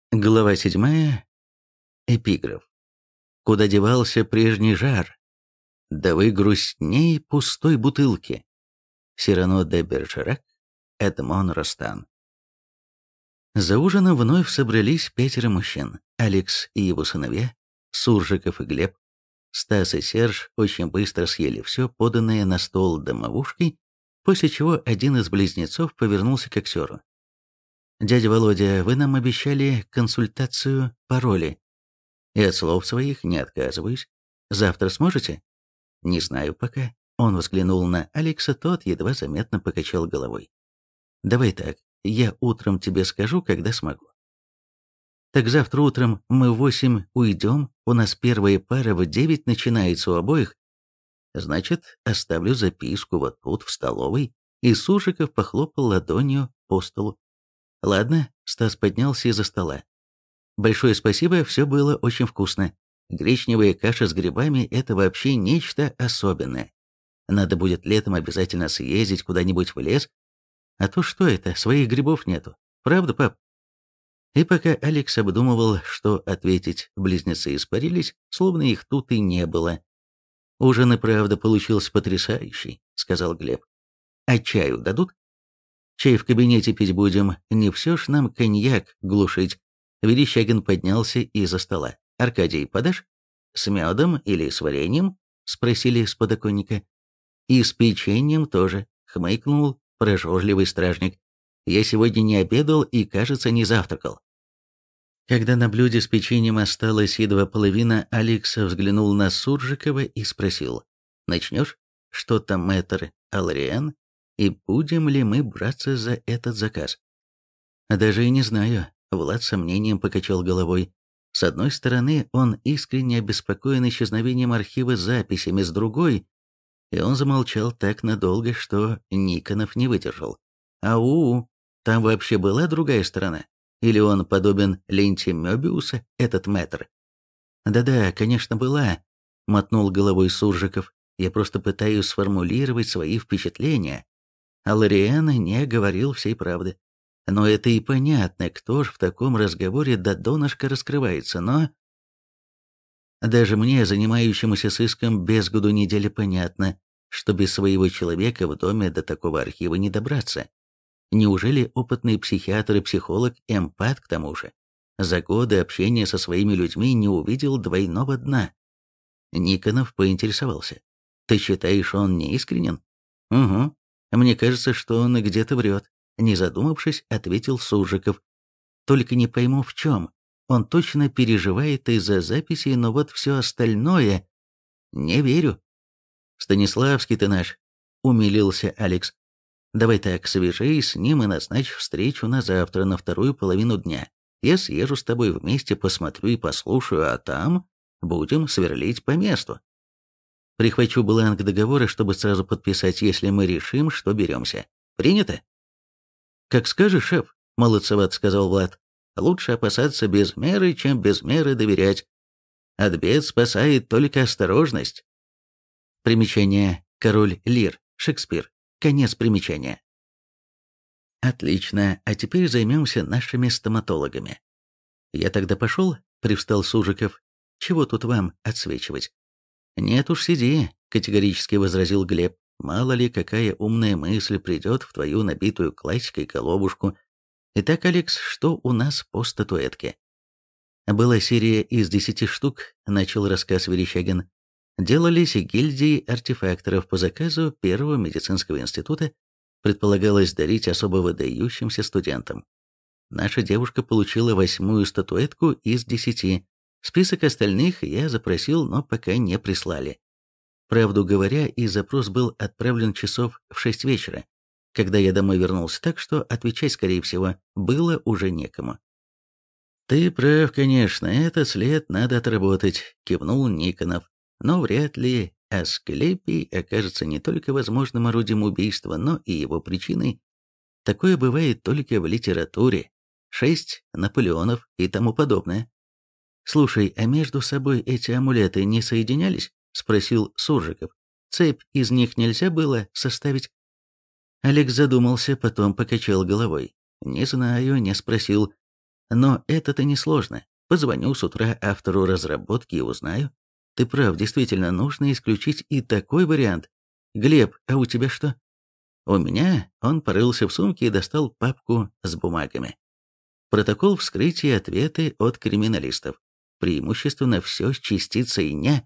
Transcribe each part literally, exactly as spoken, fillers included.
Глава седьмая. Эпиграф. Куда девался прежний жар? Да вы грустней пустой бутылки. Сирано де Бержерак, Эдмон Ростан. За ужином вновь собрались пятеро мужчин. Алекс и его сыновья, Суржиков и Глеб. Стас и Серж очень быстро съели все, поданное на стол домовушкой, после чего один из близнецов повернулся к актеру. «Дядя Володя, вы нам обещали консультацию по роли. И от слов своих не отказываюсь. Завтра сможете?» «Не знаю пока». Он взглянул на Алекса, тот едва заметно покачал головой. «Давай так, я утром тебе скажу, когда смогу». «Так завтра утром мы в восемь уйдем, у нас первая пара в девять начинается у обоих. Значит, оставлю записку вот тут, в столовой». И Сушиков похлопал ладонью по столу. «Ладно», — Стас поднялся из-за стола. «Большое спасибо, все было очень вкусно. Гречневая каша с грибами — это вообще нечто особенное. Надо будет летом обязательно съездить куда-нибудь в лес. А то что это, своих грибов нету. Правда, пап?» И пока Алекс обдумывал, что ответить, близнецы испарились, словно их тут и не было. «Ужин и правда получился потрясающий», — сказал Глеб. «А чаю дадут?» «Чай в кабинете пить будем, не все ж нам коньяк глушить». Верещагин поднялся из-за стола. «Аркадий, подашь? С медом или с вареньем?» — спросили с подоконника. «И с печеньем тоже», — хмыкнул прожорливый стражник. «Я сегодня не обедал и, кажется, не завтракал». Когда на блюде с печеньем осталась едва половина, Алекс взглянул на Суржикова и спросил. «Начнешь? Что там, мэтр Алариен? И будем ли мы браться за этот заказ?» «Даже и не знаю», — Влад с сомнением покачал головой. С одной стороны, он искренне обеспокоен исчезновением архива с записями, с другой, и он замолчал так надолго, что Никонов не выдержал. «Ау, там вообще была другая сторона? Или он подобен ленте Мёбиуса, этот мэтр?» «Да-да, конечно, была», — мотнул головой Суржиков. «Я просто пытаюсь сформулировать свои впечатления». А Лориан не говорил всей правды. Но это и понятно, кто ж в таком разговоре до донышка раскрывается, но... Даже мне, занимающемуся сыском без году недели, понятно, что без своего человека в доме до такого архива не добраться. Неужели опытный психиатр и психолог, эмпат к тому же, за годы общения со своими людьми не увидел двойного дна? Никонов поинтересовался. «Ты считаешь, он неискренен?» «Угу. Мне кажется, что он где-то врет», — не задумавшись, ответил Суржиков. «Только не пойму в чем. Он точно переживает из-за записей, но вот все остальное... Не верю». «Станиславский ты наш», — умилился Алекс. «Давай так, свяжись с ним и назначь встречу на завтра, на вторую половину дня. Я съезжу с тобой вместе, посмотрю и послушаю, а там будем сверлить по месту. Прихвачу бланк договора, чтобы сразу подписать, если мы решим, что беремся. Принято?» «Как скажешь, шеф», — молодцеват сказал Влад. «Лучше опасаться без меры, чем без меры доверять. От бед спасает только осторожность». Примечание. Король Лир. Шекспир. Конец примечания. «Отлично, а теперь займемся нашими стоматологами». «Я тогда пошел?» — привстал Сужиков. «Чего тут вам отсвечивать?» «Нет уж, сиди», — категорически возразил Глеб. «Мало ли, какая умная мысль придет в твою набитую классикой головушку. Итак, Алекс, что у нас по статуэтке?» «Была серия из десяти штук», — начал рассказ Верещагин. «Делались гильдии артефакторов по заказу Первого медицинского института. Предполагалось дарить особо выдающимся студентам. Наша девушка получила восьмую статуэтку из десяти. Список остальных я запросил, но пока не прислали. Правду говоря, и запрос был отправлен часов в шесть вечера, когда я домой вернулся, так что отвечать, скорее всего, было уже некому». «Ты прав, конечно, этот след надо отработать», — кивнул Никонов. «Но вряд ли Асклепий окажется не только возможным орудием убийства, но и его причиной. Такое бывает только в литературе. Шесть Наполеонов и тому подобное». «Слушай, а между собой эти амулеты не соединялись?» — спросил Суржиков. «Цепь из них нельзя было составить?» Алекс задумался, потом покачал головой. «Не знаю, не спросил. Но это-то несложно. Позвоню с утра автору разработки и узнаю. Ты прав, действительно, нужно исключить и такой вариант. Глеб, а у тебя что? У меня он порылся в сумке и достал папку с бумагами. Протокол вскрытия, ответы от криминалистов. Преимущественно все с частицей «ня».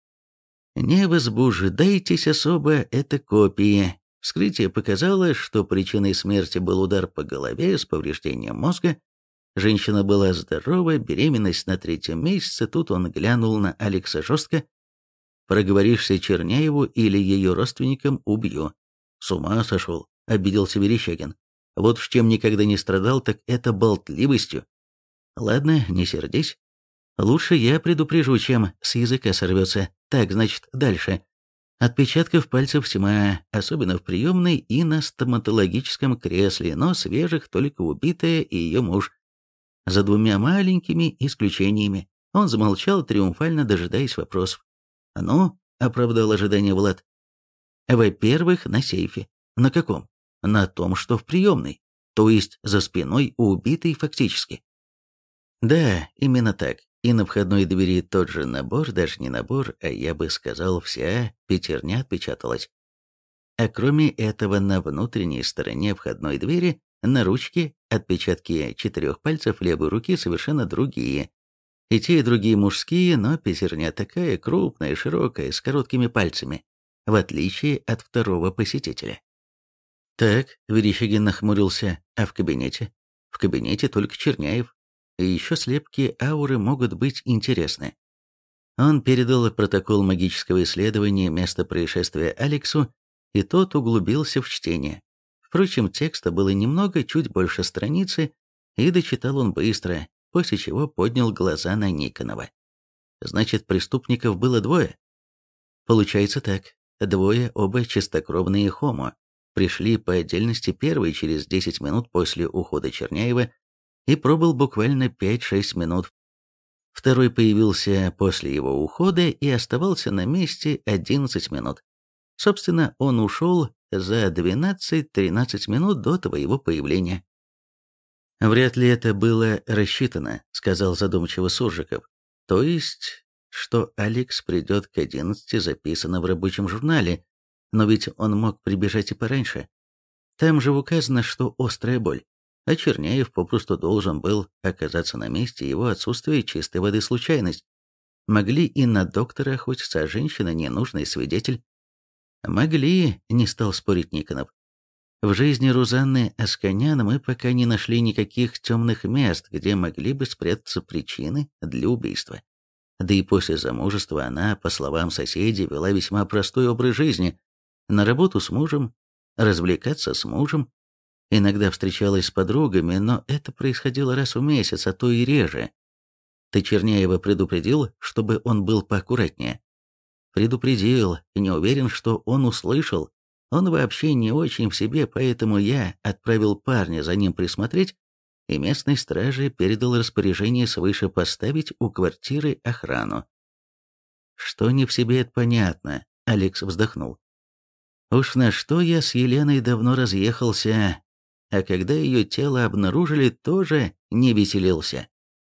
Не возбуждайтесь особо, это копии. Вскрытие показало, что причиной смерти был удар по голове с повреждением мозга. Женщина была здорова, беременность на третьем месяце, тут он глянул на Алекса жестко. «Проговоришься Черняеву или ее родственникам, убью». «С ума сошел», — обиделся Верещагин. «Вот уж чем никогда не страдал, так это болтливостью». «Ладно, не сердись. Лучше я предупрежу, чем с языка сорвется. Так, значит, дальше. Отпечатков пальцев тьма, особенно в приемной и на стоматологическом кресле, но свежих только убитая и ее муж. За двумя маленькими исключениями. Он замолчал, триумфально дожидаясь вопросов. «Ну?» — оправдал ожидание Влад. «Во-первых, на сейфе. На каком? На том, что в приемной. То есть за спиной у убитой фактически». «Да, именно так. И на входной двери тот же набор, даже не набор, а я бы сказал, вся пятерня отпечаталась. А кроме этого, на внутренней стороне входной двери, на ручке, отпечатки четырех пальцев левой руки совершенно другие. И те, и другие мужские, но пятерня такая крупная, широкая, с короткими пальцами, в отличие от второго посетителя. Так, Верещагин нахмурился, а в кабинете? В кабинете только Черняев. И еще слепки ауры могут быть интересны. Он передал протокол магического исследования места происшествия Алексу, и тот углубился в чтение. Впрочем, текста было немного, чуть больше страницы, и дочитал он быстро, после чего поднял глаза на Никонова. Значит, преступников было двое? Получается так. Двое, оба чистокровные хомо. Пришли по отдельности первый через десять минут после ухода Черняева, и пробыл буквально пять-шесть минут. Второй появился после его ухода и оставался на месте одиннадцать минут. Собственно, он ушел за двенадцать-тринадцать минут до твоего появления. «Вряд ли это было рассчитано», — сказал задумчиво Суржиков. «То есть, что Алекс придет к одиннадцати, записано в рабочем журнале, но ведь он мог прибежать и пораньше. Там же указано, что острая боль. А Черняев попросту должен был оказаться на месте, его отсутствие чистой воды случайность. Могли и на доктора охотиться, а женщина ненужный свидетель. Могли, не стал спорить Никонов. В жизни Рузанны Асканян мы пока не нашли никаких темных мест, где могли бы спрятаться причины для убийства. Да и после замужества она, по словам соседей, вела весьма простой образ жизни. На работу с мужем, развлекаться с мужем. Иногда встречалась с подругами, но это происходило раз в месяц, а то и реже. Ты Черняева предупредил, чтобы он был поаккуратнее? Предупредил, и не уверен, что он услышал. Он вообще не очень в себе, поэтому я отправил парня за ним присмотреть, и местной страже передал распоряжение свыше поставить у квартиры охрану. Что не в себе, это понятно, Алекс вздохнул. Уж на что я с Еленой давно разъехался, а когда ее тело обнаружили, тоже не веселился.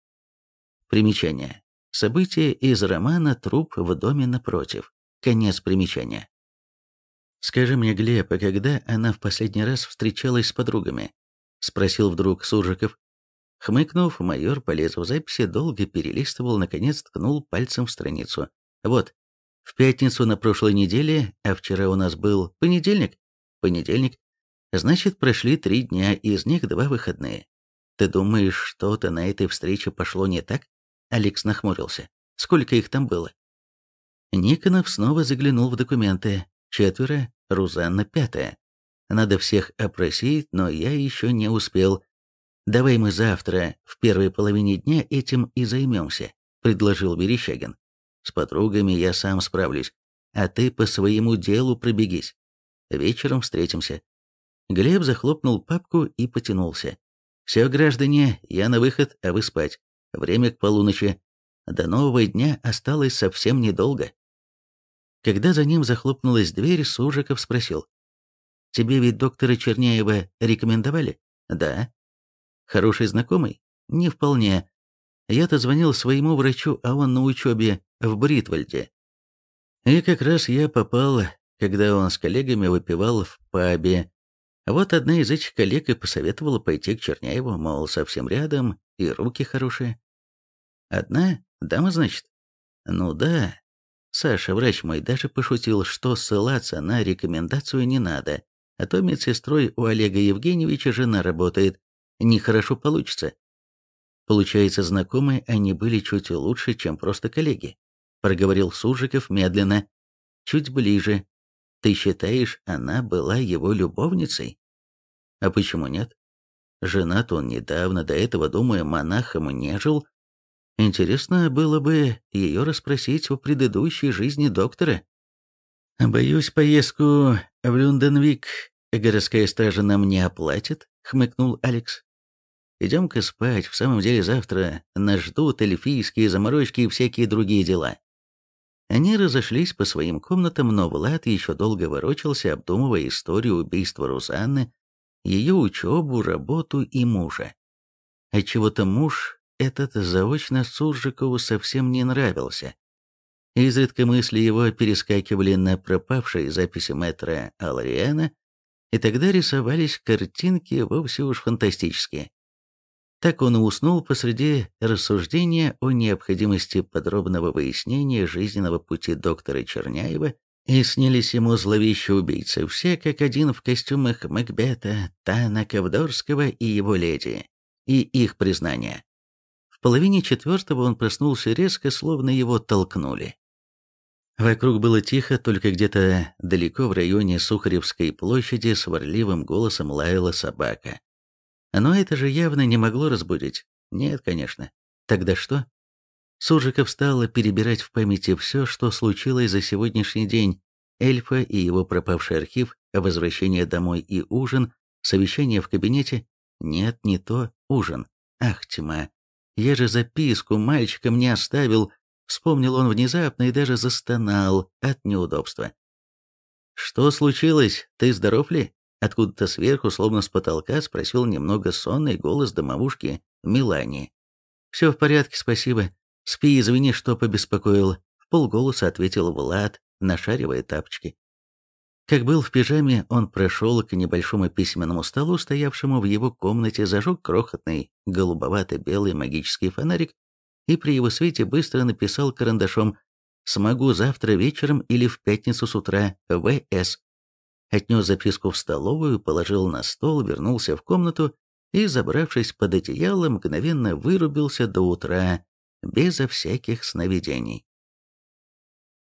Примечание. Событие из романа «Труп в доме напротив». Конец примечания. «Скажи мне, Глеб, а когда она в последний раз встречалась с подругами?» — спросил вдруг Суржиков. Хмыкнув, майор полез в записи, долго перелистывал, наконец ткнул пальцем в страницу. «Вот, в пятницу на прошлой неделе, а вчера у нас был понедельник? Понедельник. Значит, прошли три дня, из них два выходные. Ты думаешь, что-то на этой встрече пошло не так?» Алекс нахмурился. «Сколько их там было?» Никонов снова заглянул в документы. Четверо, Рузанна пятая. Надо всех опросить, но я еще не успел. Давай мы завтра, в первой половине дня, этим и займемся, предложил Верещагин. С подругами я сам справлюсь, а ты по своему делу пробегись. Вечером встретимся. Глеб захлопнул папку и потянулся. «Все, граждане, я на выход, а вы спать. Время к полуночи. До нового дня осталось совсем недолго». Когда за ним захлопнулась дверь, Суржиков спросил. «Тебе ведь доктора Черняева рекомендовали?» «Да». «Хороший знакомый?» Не вполне. Я-то звонил своему врачу, а он на учебе в Бритвальде. И как раз я попал, когда он с коллегами выпивал в пабе. Вот одна из этих коллег и посоветовала пойти к Черняеву, мол, совсем рядом, и руки хорошие. Одна? Дама, значит? Ну да. Саша, врач мой, даже пошутил, что ссылаться на рекомендацию не надо, а то медсестрой у Олега Евгеньевича жена работает. Нехорошо получится. Получается, знакомые они были чуть лучше, чем просто коллеги. Проговорил Суржиков медленно. Чуть ближе. Ты считаешь, она была его любовницей? А почему нет? Женат он недавно, до этого, думаю, монахом не жил. Интересно было бы ее расспросить о предыдущей жизни доктора. Боюсь, поездку в Люнденвик городская стража нам не оплатит, хмыкнул Алекс. Идем-ка спать, в самом деле завтра нас ждут эльфийские заморочки и всякие другие дела. Они разошлись по своим комнатам, но Влад еще долго ворочался, обдумывая историю убийства Рузанны, ее учебу, работу и мужа. Отчего-то муж этот заочно Суржикову совсем не нравился. Изредка мысли его перескакивали на пропавшие записи мэтра Алариана, и тогда рисовались картинки вовсе уж фантастические. Так он и уснул посреди рассуждения о необходимости подробного выяснения жизненного пути доктора Черняева, и снились ему зловещие убийцы, все как один в костюмах Макбета, Тана Ковдорского и его леди, и их признания. В половине четвертого он проснулся резко, словно его толкнули. Вокруг было тихо, только где-то далеко в районе Сухаревской площади сварливым голосом лаяла собака. Но это же явно не могло разбудить. Нет, конечно. Тогда что? Суржиков стал перебирать в памяти все, что случилось за сегодняшний день. Эльфа и его пропавший архив, возвращение домой и ужин, совещание в кабинете. Нет, не то, ужин. Ах, тьма. Я же записку мальчикам не оставил. Вспомнил он внезапно и даже застонал от неудобства. «Что случилось? Ты здоров ли?» Откуда-то сверху, словно с потолка, спросил немного сонный голос домовушки Мелании. «Все в порядке, спасибо. Спи, извини, что побеспокоил», — в полголоса ответил Влад, нашаривая тапочки. Как был в пижаме, он прошел к небольшому письменному столу, стоявшему в его комнате, зажег крохотный голубовато-белый магический фонарик и при его свете быстро написал карандашом «Смогу завтра вечером или в пятницу с утра, В С». Отнес записку в столовую, положил на стол, вернулся в комнату и, забравшись под одеяло, мгновенно вырубился до утра, безо всяких сновидений.